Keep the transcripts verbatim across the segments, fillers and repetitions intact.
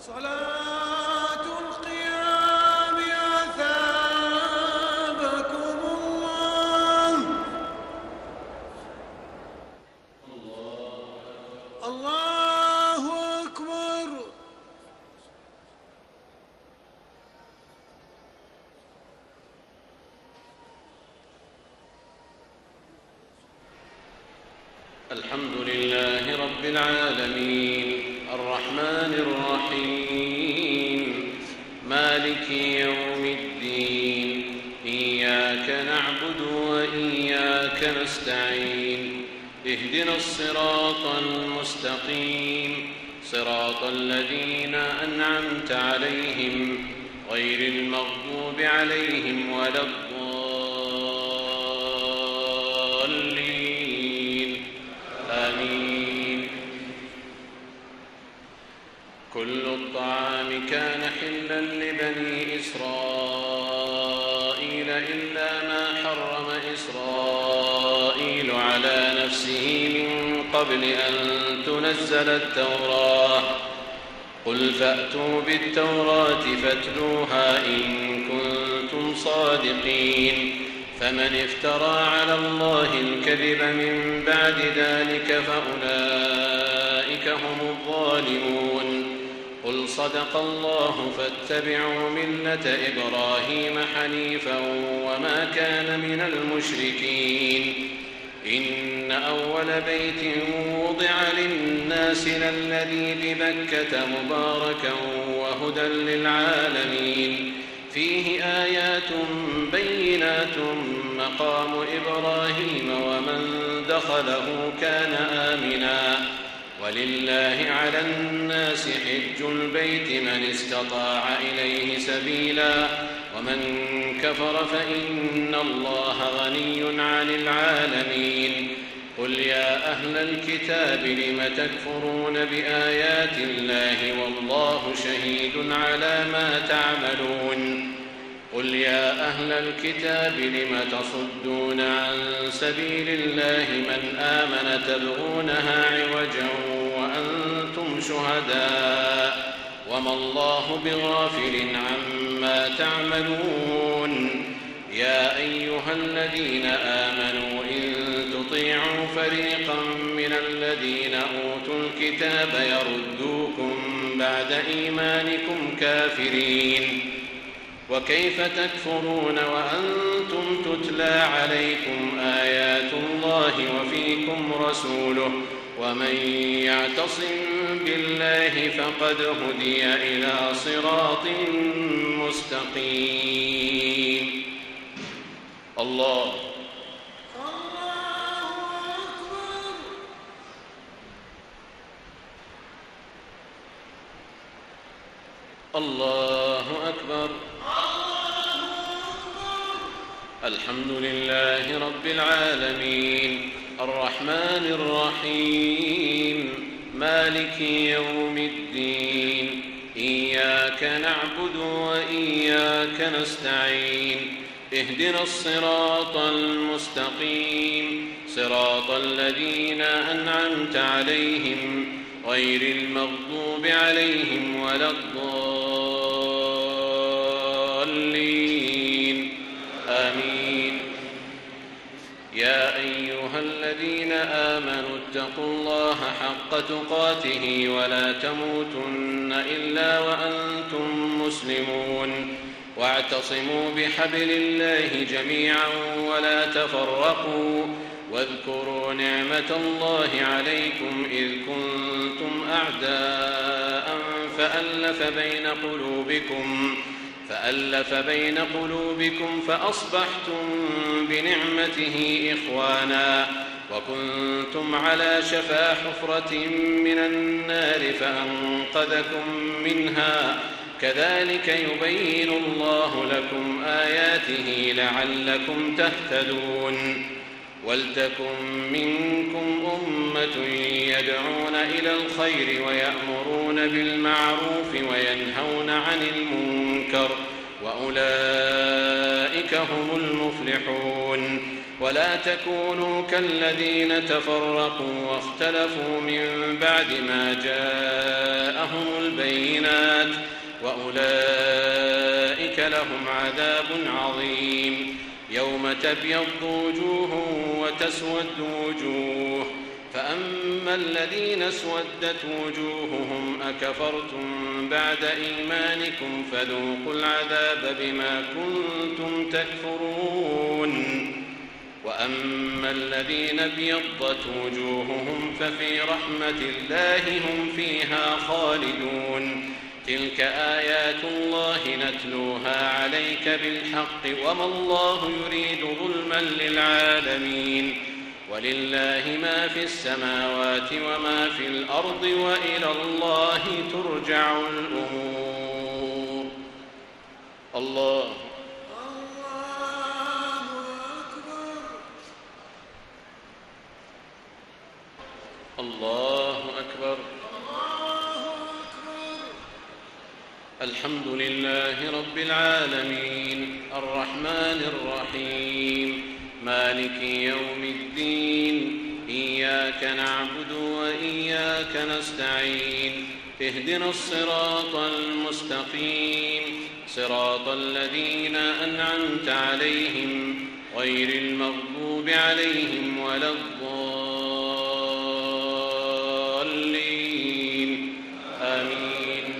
صلاة القيام أثابكم الله. الله أكبر. الحمد لله رب العالمين الرحمن الرحيم مالك يوم الدين إياك نعبد وإياك نستعين اهدنا الصراط المستقيم صراط الذين أنعمت عليهم غير المغضوب عليهم ولا الضالين آمين. كل الطعام كان حلا لبني إسرائيل إلا ما حرم إسرائيل على نفسه من قبل أن تنزل التوراة قل فأتوا بالتوراة فاتلوها إن كنتم صادقين فمن افترى على الله الكذب من بعد ذلك فأولئك هم الظالمون. قل صدق الله فاتبعوا ملة إبراهيم حنيفا وما كان من المشركين. إن أول بيت وضع للناس للذي ببكة مباركا وهدى للعالمين فيه آيات بينات مقام إبراهيم ومن دخله كان آمنا ولله على الناس حج البيت من استطاع إليه سبيلا ومن كفر فإن الله غني عن العالمين. قل يا أهل الكتاب لم تكفرون بآيات الله والله شهيد على ما تعملون. قل يا أهل الكتاب لم تصدون عن سبيل الله من آمن تبغونها عوجا وأنتم شهداء وما الله بغافل عما تعملون. يا أيها الذين آمنوا إن تطيعوا فريقا من الذين أوتوا الكتاب يردوكم بعد إيمانكم كافرين وكيف تكفرون وأنتم تتلى عليكم آيات الله وفيكم رسوله ومن يعتصم بالله فقد هدي إلى صراط مستقيم. الله الله أكبر. الحمد لله رب العالمين الرحمن الرحيم مالك يوم الدين إياك نعبد وإياك نستعين اهدنا الصراط المستقيم صراط الذين أنعمت عليهم غير المغضوب عليهم ولا الضالين آمين. يا أيها الذين آمنوا اتقوا الله حق تقاته ولا تموتن إلا وأنتم مسلمون واعتصموا بحبل الله جميعا ولا تفرقوا واذكروا نعمة الله عليكم إذ كنتم أعداء فألف بين قلوبكم فألف بين قلوبكم فأصبحتم بنعمته إخوانا وكنتم على شفا حفرة من النار فأنقذكم منها كذلك يبين الله لكم آياته لعلكم تهتدون. ولتكن منكم أمة يدعون إلى الخير ويأمرون بالمعروف وينهون عن المنكر وأولئك هم المفلحون. ولا تكونوا كالذين تفرقوا واختلفوا من بعد ما جاءهم البينات وأولئك لهم عذاب عظيم. يوم تبيض وجوه وتسود وجوه، فأما الذين اسودت وجوههم أكفرتم بعد إيمانكم فذوقوا العذاب بما كنتم تكفرون. وأما الذين ابيضت وجوههم ففي رحمة الله هم فيها خالدون. تلك آيات الله نتلوها عليك بالحق وما الله يريد ظلما للعالمين. ولله ما في السماوات وما في الأرض وإلى الله ترجع الأمور. الله الله أكبر. الحمد لله رب العالمين الرحمن الرحيم مالك يوم الدين إياك نعبد وإياك نستعين اهدنا الصراط المستقيم صراط الذين أنعمت عليهم غير المغضوب عليهم ولا الضالين آمين.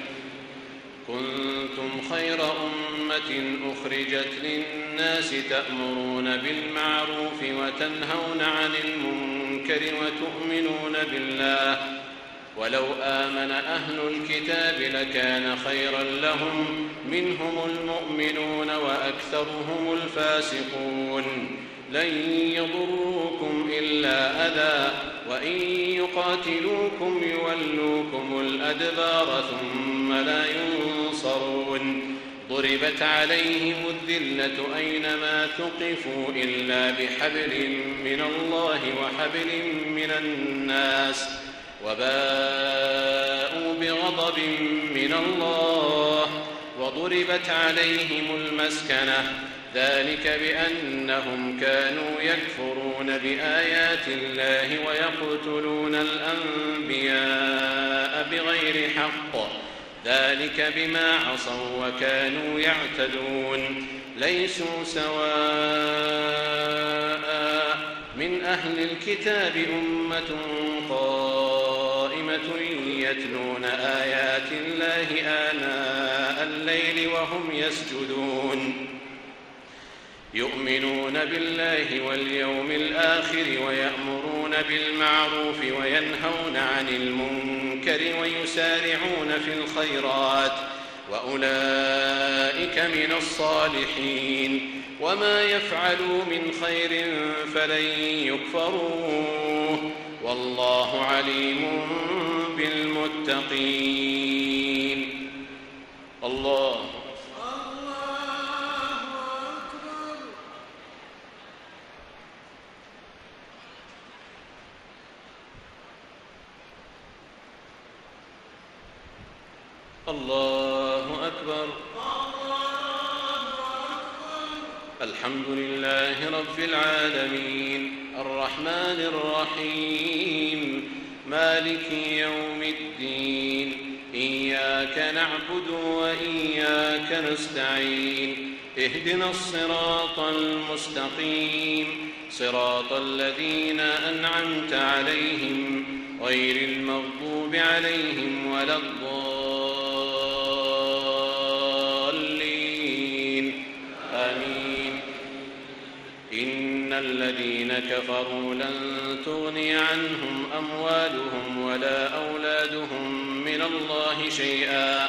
كنتم خير أمة أخرجت للناس تأمرون بالمعروف وتنهون عن المنكر وتؤمنون بالله ولو آمن أهل الكتاب لكان خيرا لهم منهم المؤمنون وأكثرهم الفاسقون. لن يضروكم إلا أذى وإن يقاتلوكم يولوكم الأدبار ثم لا ينصرون. ضربت عليهم الذلة أينما ثقفوا إلا بحبل من الله وحبل من الناس وباءوا بغضب من الله وضربت عليهم المسكنة ذلك بأنهم كانوا يكفرون بآيات الله ويقتلون الأنبياء بغير حق ذلك بما عصوا وكانوا يعتدون. ليسوا سواء من أهل الكتاب أمة قائمة يتلون آيات الله آناء الليل وهم يسجدون يؤمنون بالله واليوم الآخر ويأمرون بالمعروف وينهون عن المنكر ويسارعون في الخيرات وأولئك من الصالحين. وما يفعلوا من خير فلن يكفروه والله عليم بالمتقين. الله الله أكبر. الحمد لله رب العالمين الرحمن الرحيم مالك يوم الدين إياك نعبد وإياك نستعين اهدنا الصراط المستقيم صراط الذين أنعمت عليهم غير المغضوب عليهم ولا الضالين آمين. إن الذين كفروا لن تغني عنهم أموالهم ولا أولادهم من الله شيئا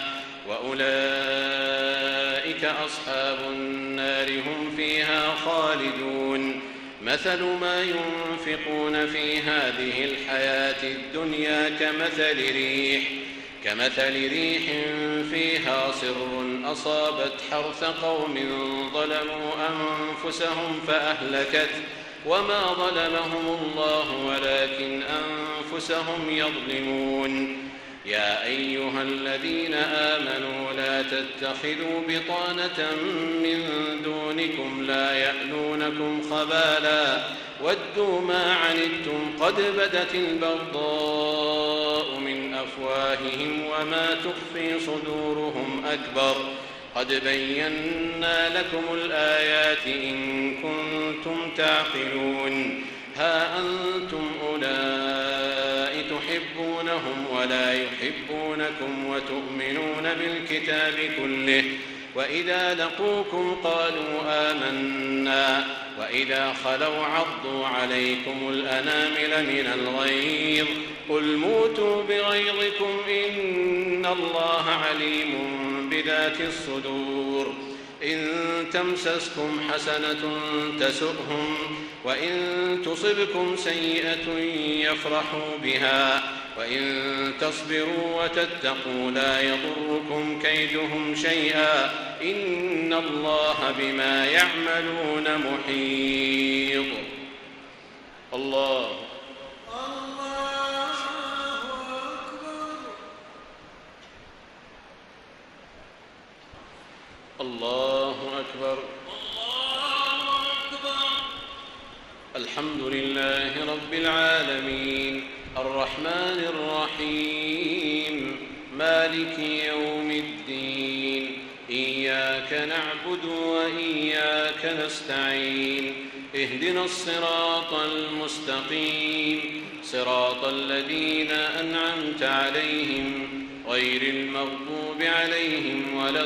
وأولئك أصحاب النار هم فيها خالدون. مثل ما ينفقون في هذه الحياة الدنيا كمثل ريح كمثل ريح فيها صر أصابت حرث قوم ظلموا أنفسهم فأهلكت وما ظلمهم الله ولكن أنفسهم يظلمون. يا أيها الذين آمنوا لا تتخذوا بطانة من دونكم لا يألونكم خبالا ودوا ما عنتم قد بدت البغضاء من أفواههم وما تخفي صدورهم أكبر قد بينا لكم الآيات إن كنتم تعقلون ها أنتم أولئك تحبونهم ولا يحبونكم وتؤمنون بالكتاب كله وإذا لقوكم قالوا آمنا وإذا خلوا عضوا عليكم الأنامل من الغيظ قل موتوا بغيظكم إن الله عليم بذات الصدور إن تمسسكم حسنة تسؤهم وإن تصبكم سيئة يفرحوا بها وإن تصبروا وتتقوا لا يضركم كيدهم شيئا إن الله بما يعملون محيط. الله الله أكبر الله أكبر. الله أكبر. الحمد لله رب العالمين الرحمن الرحيم مالك يوم الدين إياك نعبد وإياك نستعين اهدنا الصراط المستقيم صراط الذين أنعمت عليهم غير المغضوب عليهم ولا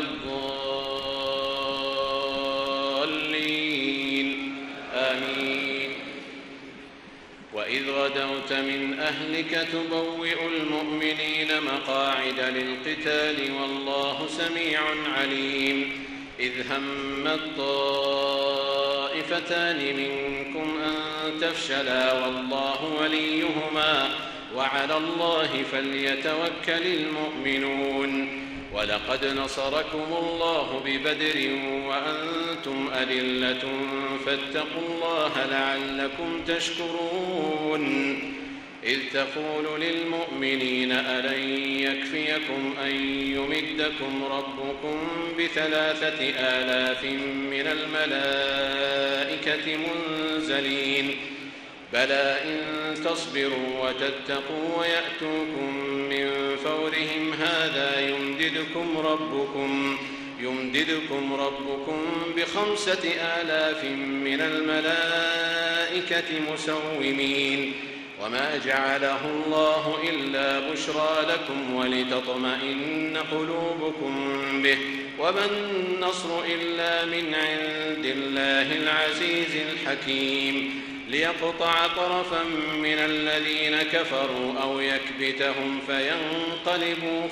الضالين آمين. وإذ غدوت من أهلك تبوئ المؤمنين مقاعد للقتال والله سميع عليم إذ هم الطائفتان منكم أن تفشلا والله وليهما وعلى الله فليتوكل المؤمنون ولقد نصركم الله ببدر وأنتم أذلة فاتقوا الله لعلكم تشكرون إذ تقول للمؤمنين ألن يكفيكم أن يمدكم ربكم بثلاثة آلاف من الملائكة منزلين بلى إن تصبروا وتتقوا ويأتوكم من فورهم هذا يمددكم ربكم يمددكم ربكم بخمسة آلاف من الملائكة مسومين وما جعله الله إلا بشرى لكم ولتطمئن قلوبكم به وما النصر إلا من عند الله العزيز الحكيم ليقطع طرفا من الذين كفروا أو يكبتهم فينقلبوا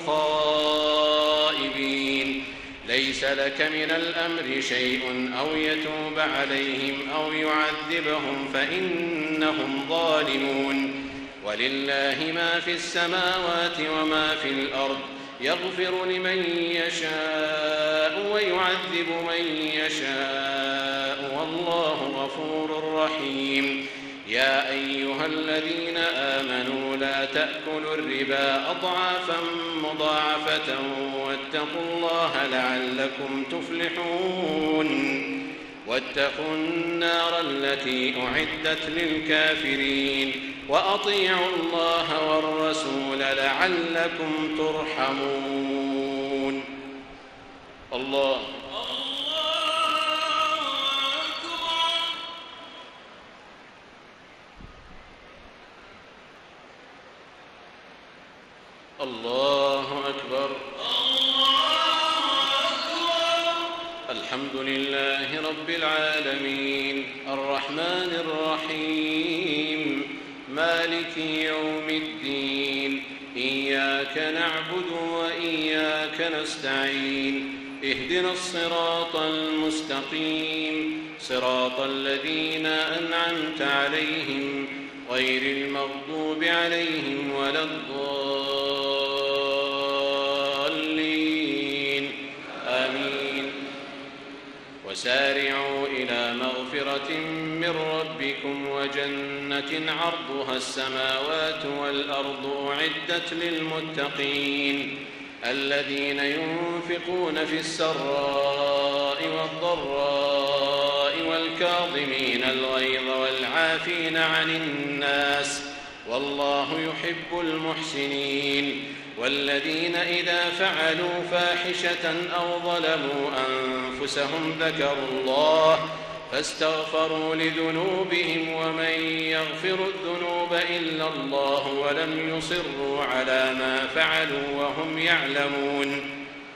خائبين ليس لك من الأمر شيء أو يتوب عليهم أو يعذبهم فإنهم ظالمون ولله ما في السماوات وما في الأرض يغفر لمن يشاء ويعذب من يشاء والله غفور رحيم يا أيها الذين آمنوا لا تأكلوا الربا أضعافا مضاعفة واتقوا الله لعلكم تفلحون واتقوا النار التي أعدت للكافرين وأطيعوا الله والرسول لعلكم ترحمون. الله الله أكبر. الحمد لله رب العالمين الرحمن الرحيم مالك يوم الدين إياك نعبد وإياك نستعين اهدنا الصراط المستقيم صراط الذين أنعمت عليهم غير المغضوب عليهم ولا الضالين آمين. وسارعوا إلى مغفرة مغفرة من ربكم وجنة عرضها السماوات والأرض أعدت للمتقين الذين ينفقون في السراء والضراء والكاظمين الغيظ والعافين عن الناس والله يحب المحسنين والذين إذا فعلوا فاحشة أو ظلموا أنفسهم ذكروا الله فاستغفروا لذنوبهم ومن يغفر الذنوب إلا الله ولم يصروا على ما فعلوا وهم يعلمون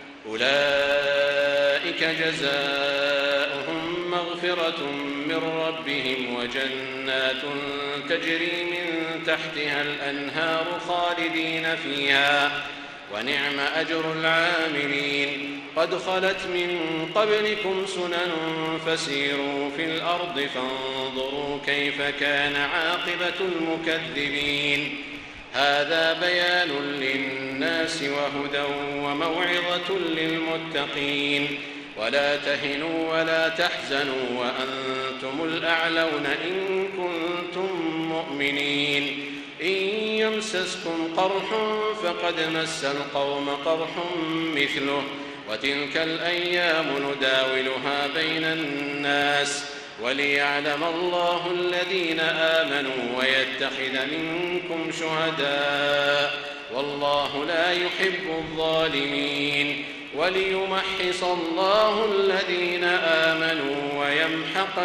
أولئك جزاؤهم مغفرة من ربهم وجنات تجري من تحتها الأنهار خالدين فيها ونعم أجر العاملين قد خلت من قبلكم سنن فسيروا في الأرض فانظروا كيف كان عاقبة المكذبين هذا بيان للناس وهدى وموعظة للمتقين ولا تهنوا ولا تحزنوا وأنتم الأعلون إن كنتم مؤمنين إن يمسسكم قرح فقد مس القوم قرح مثله وتلك الأيام نداولها بين الناس وليعلم الله الذين آمنوا ويتخذ منكم شهداء والله لا يحب الظالمين وليمحص الله الذين آمنوا ويمحق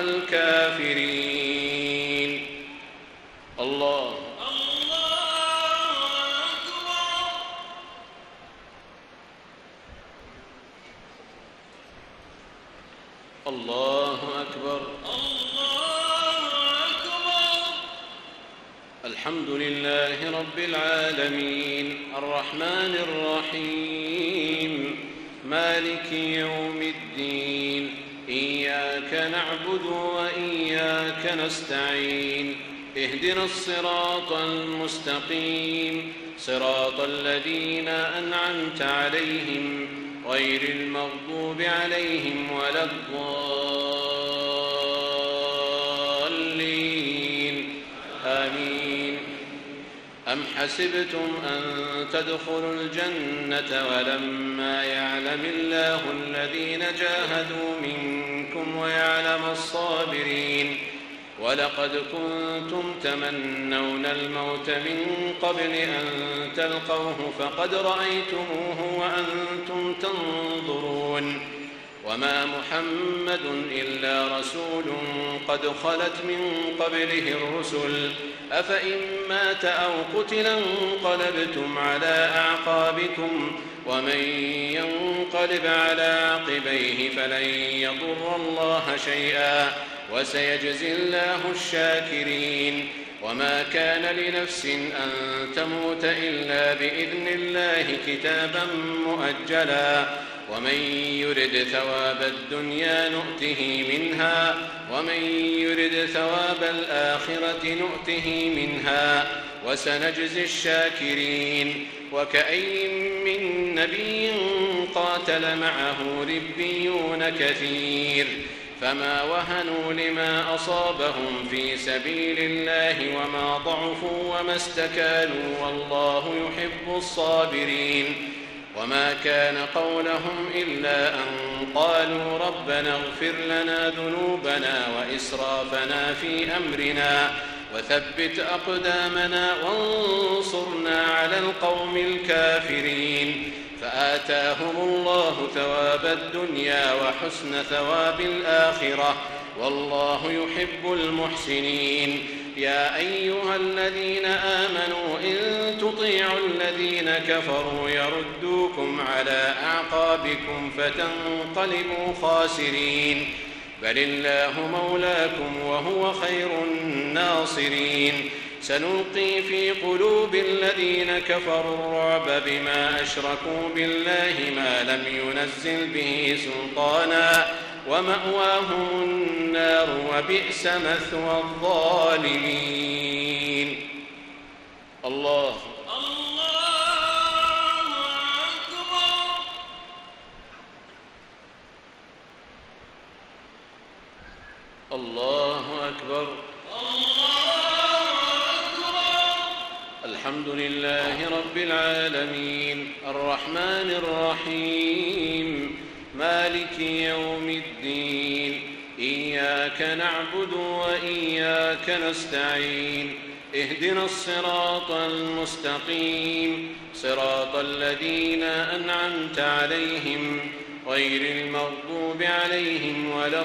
الكافرين الله الله أكبر الله أكبر. الحمد لله رب العالمين الرحمن الرحيم مالك يوم الدين إياك نعبد وإياك نستعين اهدنا الصراط المستقيم صراط الذين أنعمت عليهم غير المغضوب عليهم ولا الضالين آمين أم حسبتم أن تدخلوا الجنة ولما يعلم الله الذين جاهدوا منكم ويعلم الصابرين ولقد كنتم تمنون الموت من قبل أن تلقوه فقد رأيتموه وأنتم تنظرون وما محمد إلا رسول قد خلت من قبله الرسل أفإن مات أو قتل انقلبتم على أعقابكم ومن ينقلب على عقبيه فلن يضر الله شيئا وسيجزي الله الشاكرين وما كان لنفس أن تموت إلا بإذن الله كتابا مؤجلا ومن يرد ثواب الدنيا نؤته منها ومن يرد ثواب الآخرة نؤته منها وسنجزي الشاكرين وكأي من نبي قاتل معه ربيون كثير فما وهنوا لما أصابهم في سبيل الله وما ضعفوا وما استكانوا والله يحب الصابرين وما كان قولهم إلا أن قالوا ربنا اغفر لنا ذنوبنا وإسرافنا في أمرنا وثبت أقدامنا وانصرنا على القوم الكافرين فآتاهم الله ثواب الدنيا وحسن ثواب الآخرة والله يحب المحسنين يا أيها الذين آمنوا إن تطيعوا الذين كفروا يردوكم على أعقابكم فتنقلبوا خاسرين بل الله مولاكم وهو خير الناصرين سنلقي في قلوب الذين كفروا الرعب بما أشركوا بالله ما لم ينزل به سلطانا ومأواهم النار وبئس مثوى الظالمين الله الله لله رب العالمين الرحمن الرحيم مالك يوم الدين إياك نعبد وإياك نستعين اهدنا الصراط المستقيم صراط الذين أنعمت عليهم غير المغضوب عليهم ولا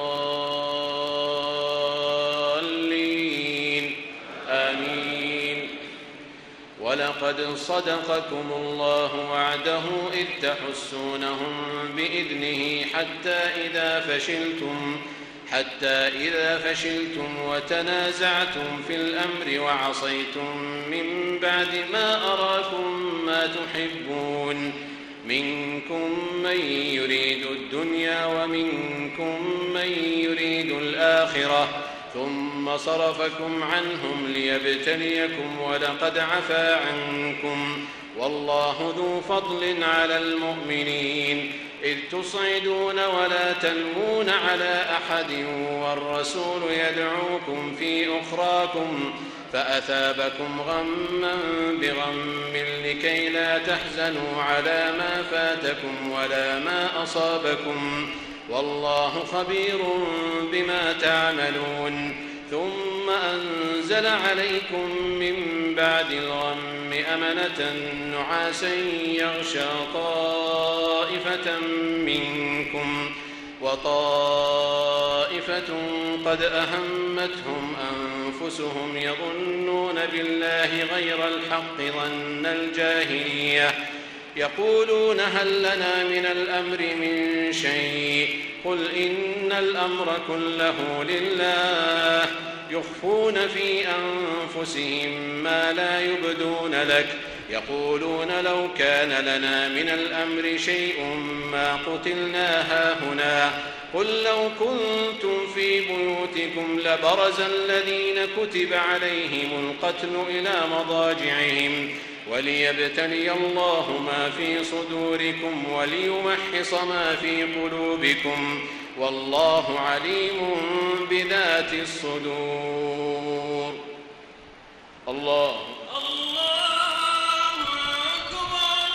الضالين آمين. ولقد صدقكم الله وعده إذ تحسونهم بإذنه حتى إذا فشلتم حتى إذا فشلتم وتنازعتم في الأمر وعصيتم من بعد ما أراكم ما تحبون منكم من يريد الدنيا ومنكم من يريد الآخرة ثم صرفكم عنهم ليبتليكم ولقد عفا عنكم والله ذو فضل على المؤمنين إذ تصعدون ولا تلوون على أحد والرسول يدعوكم في أخراكم فأثابكم غما بغم لكي لا تحزنوا على ما فاتكم ولا ما أصابكم والله خبير بما تعملون ثم أنزل عليكم من بعد الغم أمنة نعاسا يغشى طائفة منكم وطائفة قد أهمتهم أنفسهم يظنون بالله غير الحق ظن الجاهلية يقولون هل لنا من الأمر من شيء قل إن الأمر كله لله يخفون في أنفسهم ما لا يبدون لك يقولون لو كان لنا من الأمر شيء ما قتلنا هاهنا قل لو كنتم في بيوتكم لبرز الذين كتب عليهم القتل إلى مضاجعهم وليبتلي الله ما في صدوركم وليمحص ما في قلوبكم والله عليم بذات الصدور. الله الله أكبر.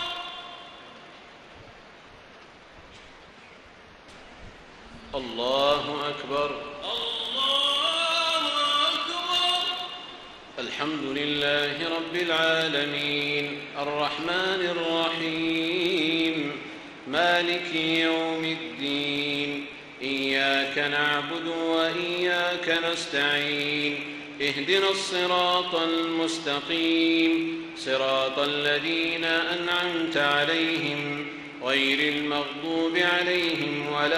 الله أكبر. الله أكبر. الحمد لله رب العالمين الرحمن الرحيم مالك يوم الدين إياك نعبد وإياك نستعين اهدنا الصراط المستقيم صراط الذين أنعمت عليهم غير المغضوب عليهم ولا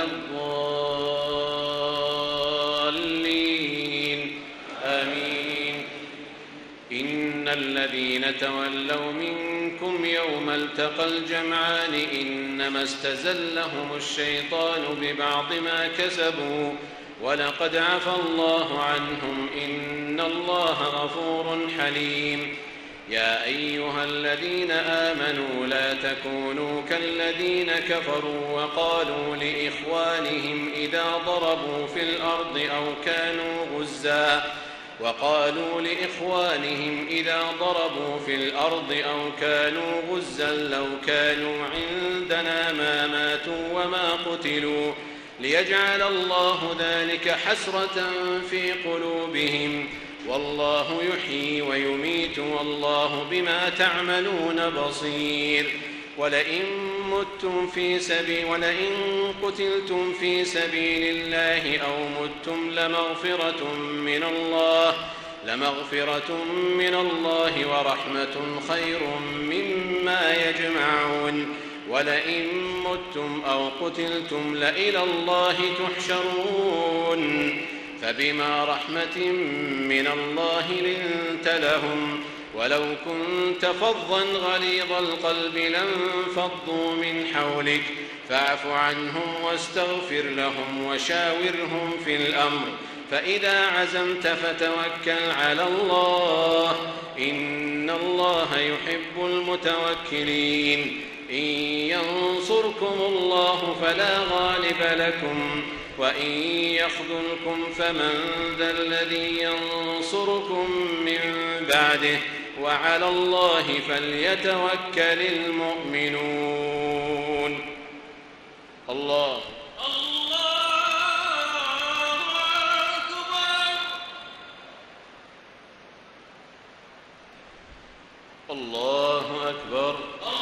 الضالين آمين. إن الذين تولوا منكم يوم التقى الجمعان إنما استزلهم الشيطان ببعض ما كسبوا ولقد عفى الله عنهم إن الله غفور حليم. يا أيها الذين آمنوا لا تكونوا كالذين كفروا وقالوا لإخوانهم إذا ضربوا في الأرض أو كانوا غزا وقالوا لإخوانهم إذا ضربوا في الأرض أو كانوا غزا لو كانوا عندنا ما ماتوا وما قتلوا ليجعل الله ذلك حسرة في قلوبهم والله يحيي ويميت والله بما تعملون بصير. ولئن متم في سبيل ولئن قتلتم في سبيل الله أو متم لمغفرة من الله لمغفرة من الله ورحمة خير مما يجمعون. ولئن متم أو قتلتم لإلى الله تحشرون فبما رحمة من الله لنت لهم ولو كنت فظا غليظ القلب لانفضوا من حولك فاعف عنهم واستغفر لهم وشاورهم في الأمر فإذا عزمت فتوكل على الله إن الله يحب المتوكلين. إن ينصركم الله فلا غالب لكم وإن يخذلكم فمن ذا الذي ينصركم من بعده وعلى الله فليتوكل المؤمنون. الله الله أكبر.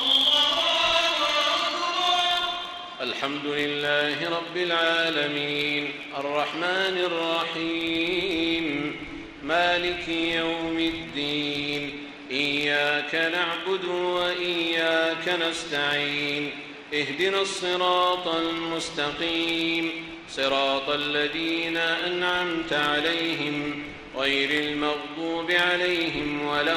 الحمد لله رب العالمين الرحمن الرحيم مالك يوم الدين إياك نعبد وإياك نستعين اهدنا الصراط المستقيم صراط الذين أنعمت عليهم غير المغضوب عليهم ولا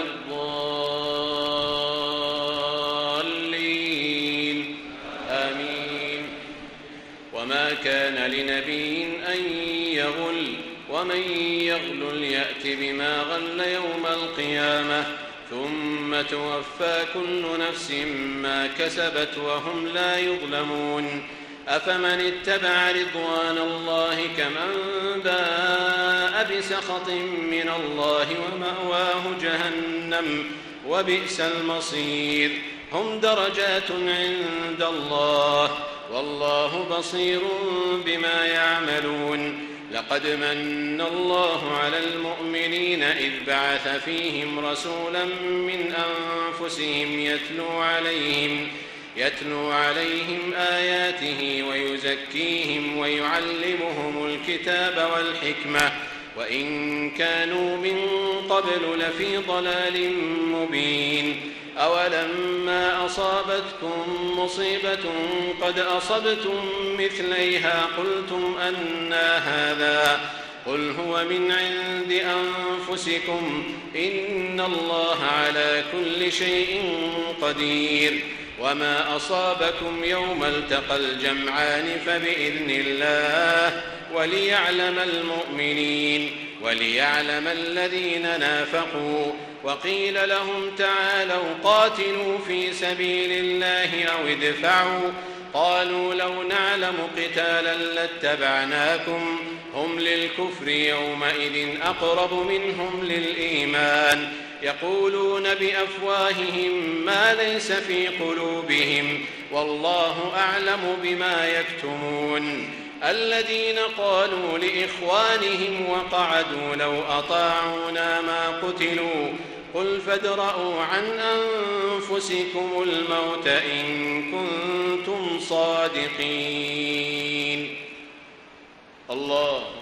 الضالين آمين. وما كان لنبي أن يغل ومن يغلل يأت بما غل يوم القيامة ثم توفى كل نفس ما كسبت وهم لا يظلمون. أفمن اتبع رضوان الله كمن باء بسخط من الله ومأواه جهنم وبئس المصير. هم درجات عند الله والله بصير بما يعملون. لقد من الله على المؤمنين إذ بعث فيهم رسولا من أنفسهم يتلو عليهم يتلو عليهم آياته ويزكيهم ويعلمهم الكتاب والحكمة وإن كانوا من قبل لفي ضلال مبين. أولما أصابتكم مصيبة قد أصبتم مثليها قلتم أنى هذا قل هو من عند أنفسكم إن الله على كل شيء قدير. وما أصابكم يوم التقى الجمعان فبإذن الله وليعلم المؤمنين وليعلم الذين نافقوا. وقيل لهم تعالوا قاتلوا في سبيل الله أو ادفعوا قالوا لو نعلم قتالا لاتبعناكم هم للكفر يومئذ أقرب منهم للإيمان يقولون بأفواههم ما ليس في قلوبهم والله أعلم بما يكتمون. الذين قالوا لإخوانهم وقعدوا لو أطاعونا ما قتلوا قل فادرءوا عن أنفسكم الموت إن كنتم صادقين. الله